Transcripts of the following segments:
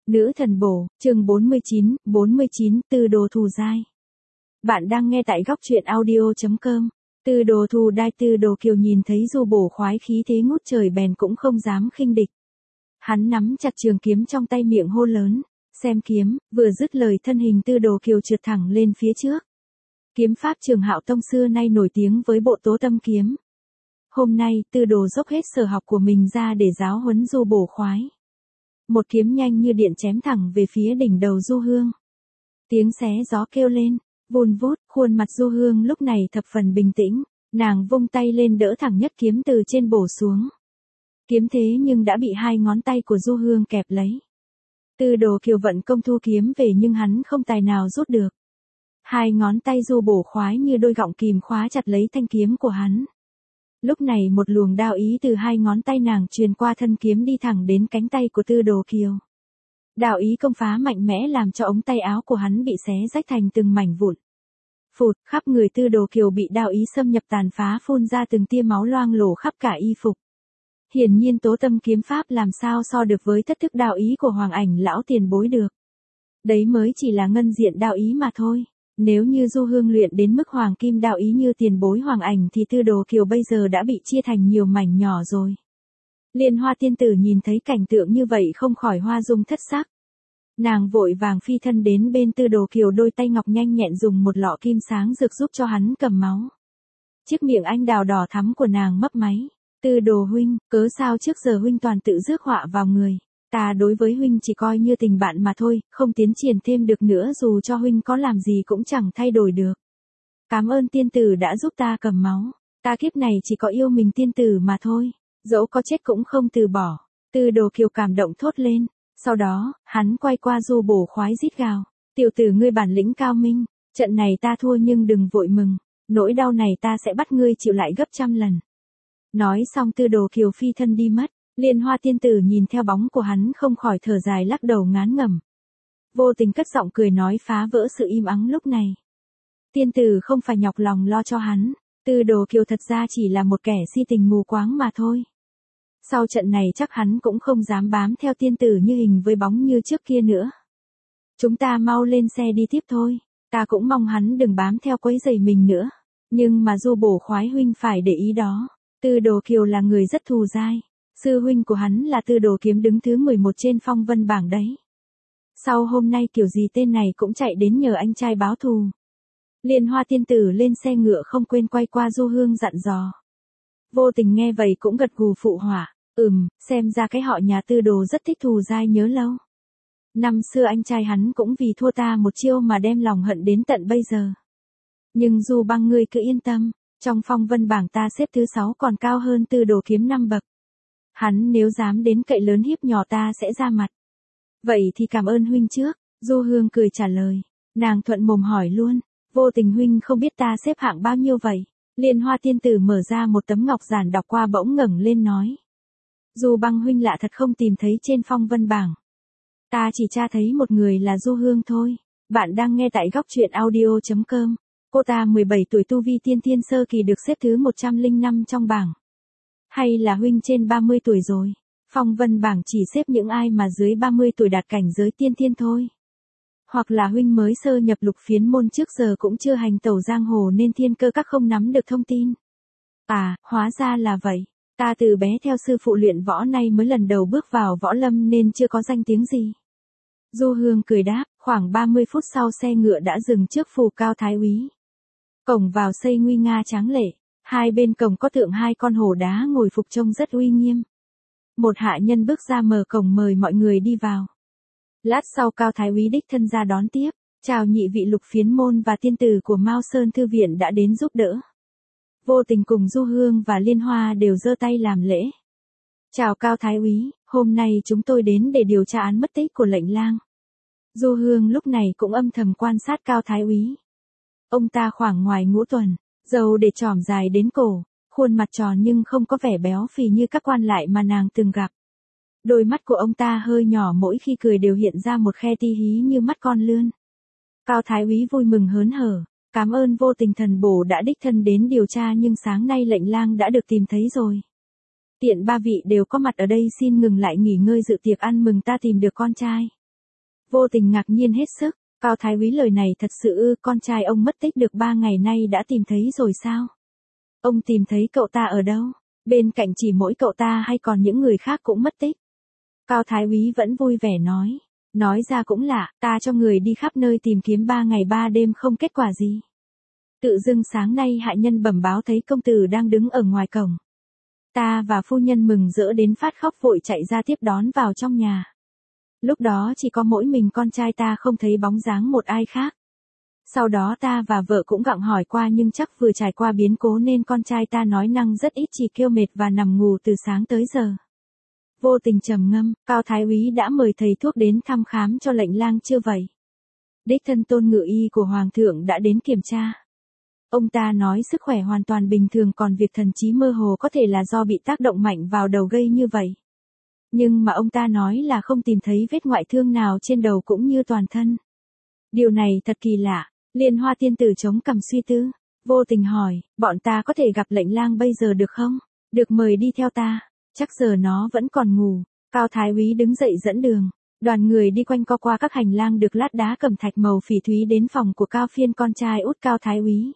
Nữ thần bổ, chương 49, Tư đồ thù dai. Bạn đang nghe tại góc truyện audio.com. Tư đồ thù đai. Tư đồ kiều nhìn thấy Du Bổ khoái khí thế ngút trời bèn cũng không dám khinh địch. Hắn nắm chặt trường kiếm trong tay miệng hô lớn, xem kiếm, vừa dứt lời thân hình Tư đồ kiều trượt thẳng lên phía trước. Kiếm pháp Trường Hạo Tông xưa nay nổi tiếng với bộ Tố Tâm kiếm. Hôm nay, Tư đồ dốc hết sở học của mình ra để giáo huấn Du Bổ khoái. Một kiếm nhanh như điện chém thẳng về phía đỉnh đầu Du Hương. Tiếng xé gió kêu lên, vun vút, khuôn mặt Du Hương lúc này thập phần bình tĩnh, nàng vung tay lên đỡ thẳng nhất kiếm từ trên bổ xuống. Kiếm thế nhưng đã bị hai ngón tay của Du Hương kẹp lấy. Tư đồ kiều vận công thu kiếm về nhưng hắn không tài nào rút được. Hai ngón tay Du Bổ khoái như đôi gọng kìm khóa chặt lấy thanh kiếm của hắn. Lúc này một luồng đao ý từ hai ngón tay nàng truyền qua thân kiếm đi thẳng đến cánh tay của Tư đồ kiều. Đao ý công phá mạnh mẽ làm cho ống tay áo của hắn bị xé rách thành từng mảnh vụn. Phụt, khắp người Tư đồ kiều bị đao ý xâm nhập tàn phá phun ra từng tia máu loang lổ khắp cả y phục. Hiển nhiên Tố Tâm kiếm pháp làm sao so được với thất thức đao ý của Hoàng Ảnh lão tiền bối được. Đấy mới chỉ là ngân diện đao ý mà thôi. Nếu như Du Hương luyện đến mức hoàng kim đạo ý như tiền bối Hoàng Ảnh thì Tư đồ kiều bây giờ đã bị chia thành nhiều mảnh nhỏ rồi. Liên Hoa tiên tử nhìn thấy cảnh tượng như vậy không khỏi hoa dung thất sắc. Nàng vội vàng phi thân đến bên Tư đồ kiều, đôi tay ngọc nhanh nhẹn dùng một lọ kim sáng rực giúp cho hắn cầm máu. Chiếc miệng anh đào đỏ thắm của nàng mấp máy. Tư đồ huynh, cớ sao trước giờ huynh toàn tự rước họa vào người. Ta đối với huynh chỉ coi như tình bạn mà thôi, không tiến triển thêm được nữa, dù cho huynh có làm gì cũng chẳng thay đổi được. Cảm ơn tiên tử đã giúp ta cầm máu. Ta kiếp này chỉ có yêu mình tiên tử mà thôi. Dẫu có chết cũng không từ bỏ. Tư đồ kiều cảm động thốt lên. Sau đó, hắn quay qua Du Bổ khoái rít gào. Tiểu tử ngươi bản lĩnh cao minh. Trận này ta thua nhưng đừng vội mừng. Nỗi đau này ta sẽ bắt ngươi chịu lại gấp trăm lần. Nói xong Tư đồ kiều phi thân đi mất. Liên Hoa tiên tử nhìn theo bóng của hắn không khỏi thở dài lắc đầu ngán ngẩm. Vô tình cất giọng cười nói phá vỡ sự im ắng lúc này. Tiên tử không phải nhọc lòng lo cho hắn. Tư đồ kiều thật ra chỉ là một kẻ si tình mù quáng mà thôi. Sau trận này chắc hắn cũng không dám bám theo tiên tử như hình với bóng như trước kia nữa. Chúng ta mau lên xe đi tiếp thôi. Ta cũng mong hắn đừng bám theo quấy rầy mình nữa. Nhưng mà Du Bổ khoái huynh phải để ý đó. Tư đồ kiều là người rất thù dai. Sư huynh của hắn là Tư đồ kiếm đứng thứ 11 trên phong vân bảng đấy. Sau hôm nay kiểu gì tên này cũng chạy đến nhờ anh trai báo thù. Liên Hoa tiên tử lên xe ngựa không quên quay qua Du Hương dặn dò. Vô tình nghe vậy cũng gật gù phụ họa. Xem ra cái họ nhà Tư đồ rất thích thù dai nhớ lâu. Năm xưa anh trai hắn cũng vì thua ta một chiêu mà đem lòng hận đến tận bây giờ. Nhưng dù băng ngươi cứ yên tâm, trong phong vân bảng ta xếp thứ 6 còn cao hơn Tư đồ kiếm 5 bậc. Hắn nếu dám đến cậy lớn hiếp nhỏ ta sẽ ra mặt. Vậy thì cảm ơn huynh trước. Du Hương cười trả lời. Nàng thuận mồm hỏi luôn. Vô tình huynh không biết ta xếp hạng bao nhiêu vậy? Liên Hoa tiên tử mở ra một tấm ngọc giản đọc qua bỗng ngẩng lên nói. Du băng huynh lạ thật không tìm thấy trên phong vân bảng. Ta chỉ tra thấy một người là Du Hương thôi. Bạn đang nghe tại góc truyện audio.com. Cô ta 17 tuổi tu vi tiên thiên sơ kỳ được xếp thứ 105 trong bảng. Hay là huynh trên 30 tuổi rồi? Phong vân bảng chỉ xếp những ai mà dưới 30 tuổi đạt cảnh giới tiên thiên thôi. Hoặc là huynh mới sơ nhập Lục Phiến môn trước giờ cũng chưa hành tẩu giang hồ nên thiên cơ các không nắm được thông tin. À, hóa ra là vậy. Ta từ bé theo sư phụ luyện võ nay mới lần đầu bước vào võ lâm nên chưa có danh tiếng gì. Du Hương cười đáp, khoảng 30 phút sau xe ngựa đã dừng trước phủ Cao Thái úy. Cổng vào xây nguy nga tráng lệ. Hai bên cổng có tượng hai con hổ đá ngồi phục trông rất uy nghiêm. Một hạ nhân bước ra mở cổng mời mọi người đi vào. Lát sau Cao Thái úy đích thân ra đón tiếp, chào nhị vị Lục Phiến môn và tiên tử của Mao Sơn thư viện đã đến giúp đỡ. Vô tình cùng Du Hương và Liên Hoa đều giơ tay làm lễ. Chào Cao Thái úy, hôm nay chúng tôi đến để điều tra án mất tích của lệnh lang. Du Hương lúc này cũng âm thầm quan sát Cao Thái úy. Ông ta khoảng ngoài ngũ tuần. Râu để tròm dài đến cổ, khuôn mặt tròn nhưng không có vẻ béo phì như các quan lại mà nàng từng gặp. Đôi mắt của ông ta hơi nhỏ, mỗi khi cười đều hiện ra một khe ti hí như mắt con lươn. Cao Thái úy vui mừng hớn hở, cảm ơn Vô Tình thần bổ đã đích thân đến điều tra nhưng sáng nay lệnh lang đã được tìm thấy rồi. Tiện ba vị đều có mặt ở đây xin ngừng lại nghỉ ngơi dự tiệc ăn mừng ta tìm được con trai. Vô Tình ngạc nhiên hết sức, Cao Thái Úy lời này thật sự ư? Con trai ông mất tích được 3 ngày nay đã tìm thấy rồi sao? Ông tìm thấy cậu ta ở đâu? Bên cạnh chỉ mỗi cậu ta hay còn những người khác cũng mất tích? Cao Thái Úy vẫn vui vẻ nói ra cũng lạ, ta cho người đi khắp nơi tìm kiếm 3 ngày 3 đêm không kết quả gì. Tự dưng sáng nay hạ nhân bẩm báo thấy công tử đang đứng ở ngoài cổng. Ta và phu nhân mừng rỡ đến phát khóc vội chạy ra tiếp đón vào trong nhà. Lúc đó chỉ có mỗi mình con trai ta, không thấy bóng dáng một ai khác. Sau đó ta và vợ cũng gặng hỏi qua nhưng chắc vừa trải qua biến cố nên con trai ta nói năng rất ít, chỉ kêu mệt và nằm ngủ từ sáng tới giờ. Vô Tình trầm ngâm, Cao Thái Úy đã mời thầy thuốc đến thăm khám cho lệnh lang chưa vậy? Đích thân Tôn Ngự Y của Hoàng thượng đã đến kiểm tra. Ông ta nói sức khỏe hoàn toàn bình thường, còn việc thần trí mơ hồ có thể là do bị tác động mạnh vào đầu gây như vậy. Nhưng mà ông ta nói là không tìm thấy vết ngoại thương nào trên đầu cũng như toàn thân. Điều này thật kỳ lạ. Liên Hoa tiên tử chống cằm suy tư. Vô Tình hỏi, bọn ta có thể gặp lệnh lang bây giờ được không? Được, mời đi theo ta. Chắc giờ nó vẫn còn ngủ. Cao Thái Úy đứng dậy dẫn đường. Đoàn người đi quanh co qua các hành lang được lát đá cẩm thạch màu phỉ thúy đến phòng của Cao Phiên, con trai út Cao Thái Úy.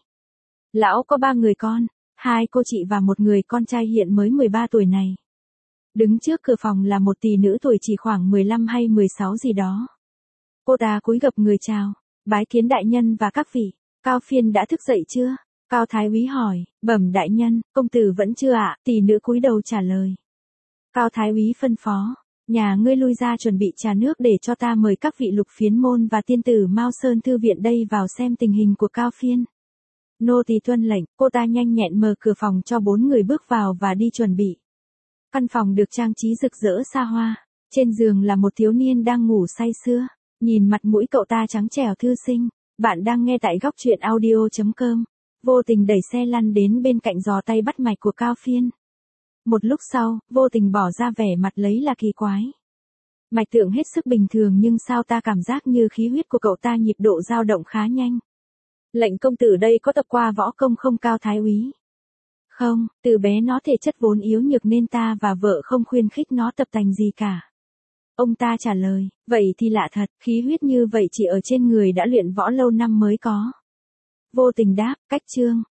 Lão có 3 người con, 2 cô chị và một người con trai hiện mới 13 tuổi này. Đứng trước cửa phòng là một tỷ nữ tuổi chỉ khoảng 15 hay 16 gì đó. Cô ta cúi gập người chào, bái kiến đại nhân và các vị. Cao Phiên đã thức dậy chưa? Cao Thái Úy hỏi, bẩm đại nhân, công tử vẫn chưa ạ. Tỷ nữ cúi đầu trả lời. Cao Thái Úy phân phó, nhà ngươi lui ra chuẩn bị trà nước để cho ta mời các vị Lục Phiến môn và tiên tử Mao Sơn thư viện đây vào xem tình hình của Cao Phiên. Nô tỳ tuân lệnh. Cô ta nhanh nhẹn mở cửa phòng cho 4 người bước vào và đi chuẩn bị. Căn phòng được trang trí rực rỡ xa hoa. Trên giường là một thiếu niên đang ngủ say sưa. Nhìn mặt mũi cậu ta trắng trẻo thư sinh. Bạn đang nghe tại góc truyện audio.com. Vô Tình đẩy xe lăn đến bên cạnh giò tay bắt mạch của Cao Phiên. Một lúc sau, Vô Tình bỏ ra vẻ mặt lấy là kỳ quái. Mạch tượng hết sức bình thường nhưng sao ta cảm giác như khí huyết của cậu ta nhịp độ dao động khá nhanh. Lệnh công tử đây có tập qua võ công không Cao Thái Úy? Không, từ bé nó thể chất vốn yếu nhược nên ta và vợ không khuyên khích nó tập tành gì cả. Ông ta trả lời, vậy thì lạ thật, khí huyết như vậy chỉ ở trên người đã luyện võ lâu năm mới có. Vô Tình đáp, cách chương.